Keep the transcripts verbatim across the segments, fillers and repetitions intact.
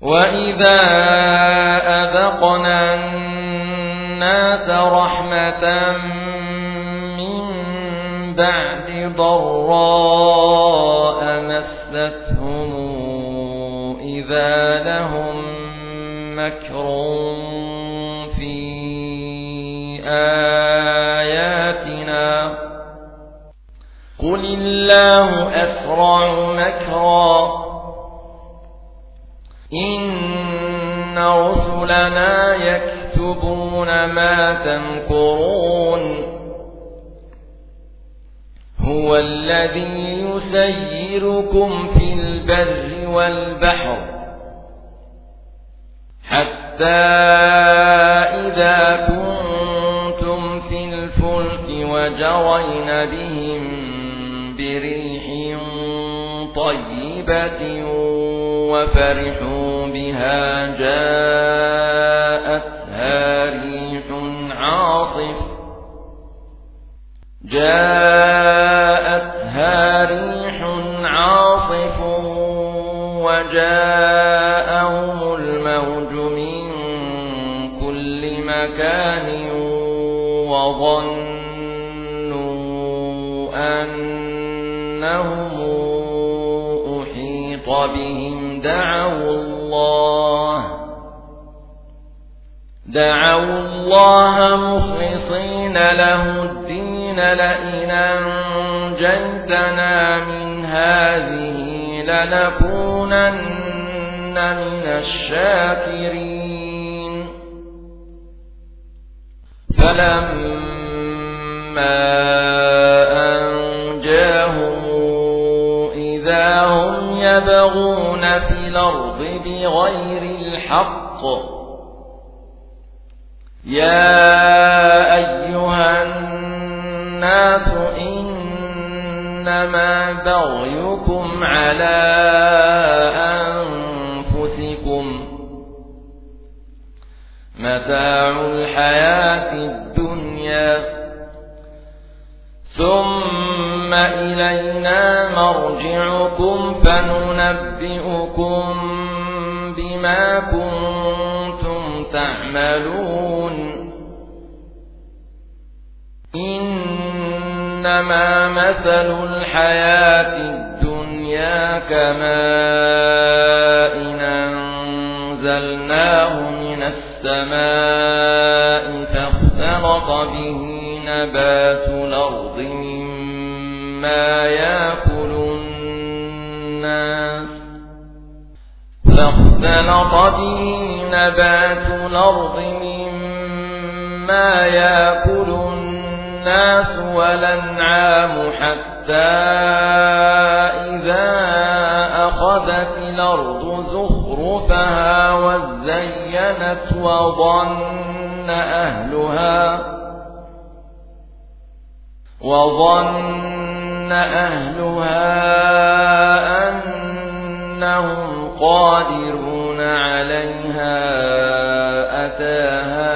وَإِذَا أَذَقْنَا النَّاسَ رَحْمَةً مِّن بَعْدِ ضَرَّاءَ مَسَّتْهُمْ إِذَا لَهُم مَّكْرٌ فِي آيَاتِنَا قُلِ اللَّهُ أَسْرَعُ مَكْرًا إِنَّ رُسُلَنَا يَكْتُبُونَ مَا تَمْكُرُونَ هُوَ الَّذِي يُسَيِّرُكُمْ فِي الْبَرِّ وَالْبَحْرِ حَتَّى إِذَا كُنتُمْ في الْفُلْكِ وَجَرَيْنَ بِهِمْ بِرِيحٍ طَيِّبَةٍ وَفَرِحُوا بِهَا جَاءَتْهَا رِيحٌ عَاصِفٌ جَاءَتْهَا رِيحٌ عَاصِفٌ وَجَاءَهُمُ الْمَوْجُ مِنْ كُلِّ مَكَانٍ وَظَنُّوا أَنَّهُمْ أُحِيطَ بِهِمْ دعوا الله دعوا الله مخلصين له الدين لئن أنجيتنا من هذه لنكونن من الشاكرين فلما أنجاهم إذا هم يبغون في الأرض بغير الحق يا أيها الناس إنما بغيكم على أنفسكم متاع الحياة الدنيا ثم إلينا مرجعكم فننبئكم بما كنتم تعملون إنما مثل الحياة الدنيا كماء أنزلناه من السماء فاختلط به نبات الأرض مما يأكل الناس فاختلط به نبات الأرض مما يأكل الناس والأنعام حتى إذا أخذت الأرض زخرفها وزينت وظن أهلها وظن أهلها أنهم قادرون عليها أتاها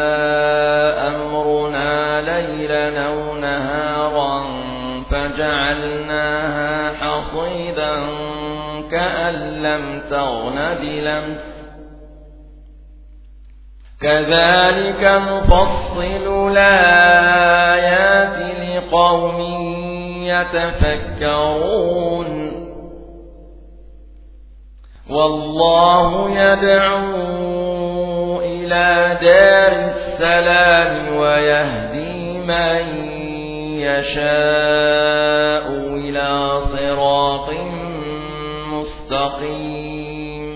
أمرنا ليلا أو نهارا فجعلناها حصيدا كأن لم تغن بلمس كذلك نفصل الآيات لقوم يتفكرون والله يدعو إلى دار السلام ويهدي من يشاء إلى صراط مستقيم